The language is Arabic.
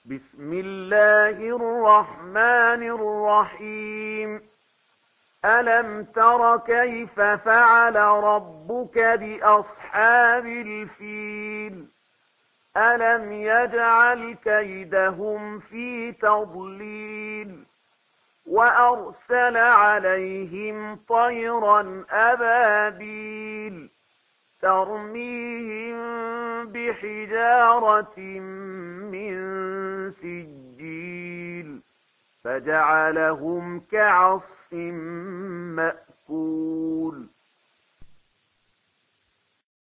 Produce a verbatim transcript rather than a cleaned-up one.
بسم الله الرحمن الرحيم ألم تر كيف فعل ربك بأصحاب الفيل ألم يجعل كيدهم في تضليل وأرسل عليهم طيرا أبابيل ترميهم بحجارة من سجيل فجعلهم كعصف مأكول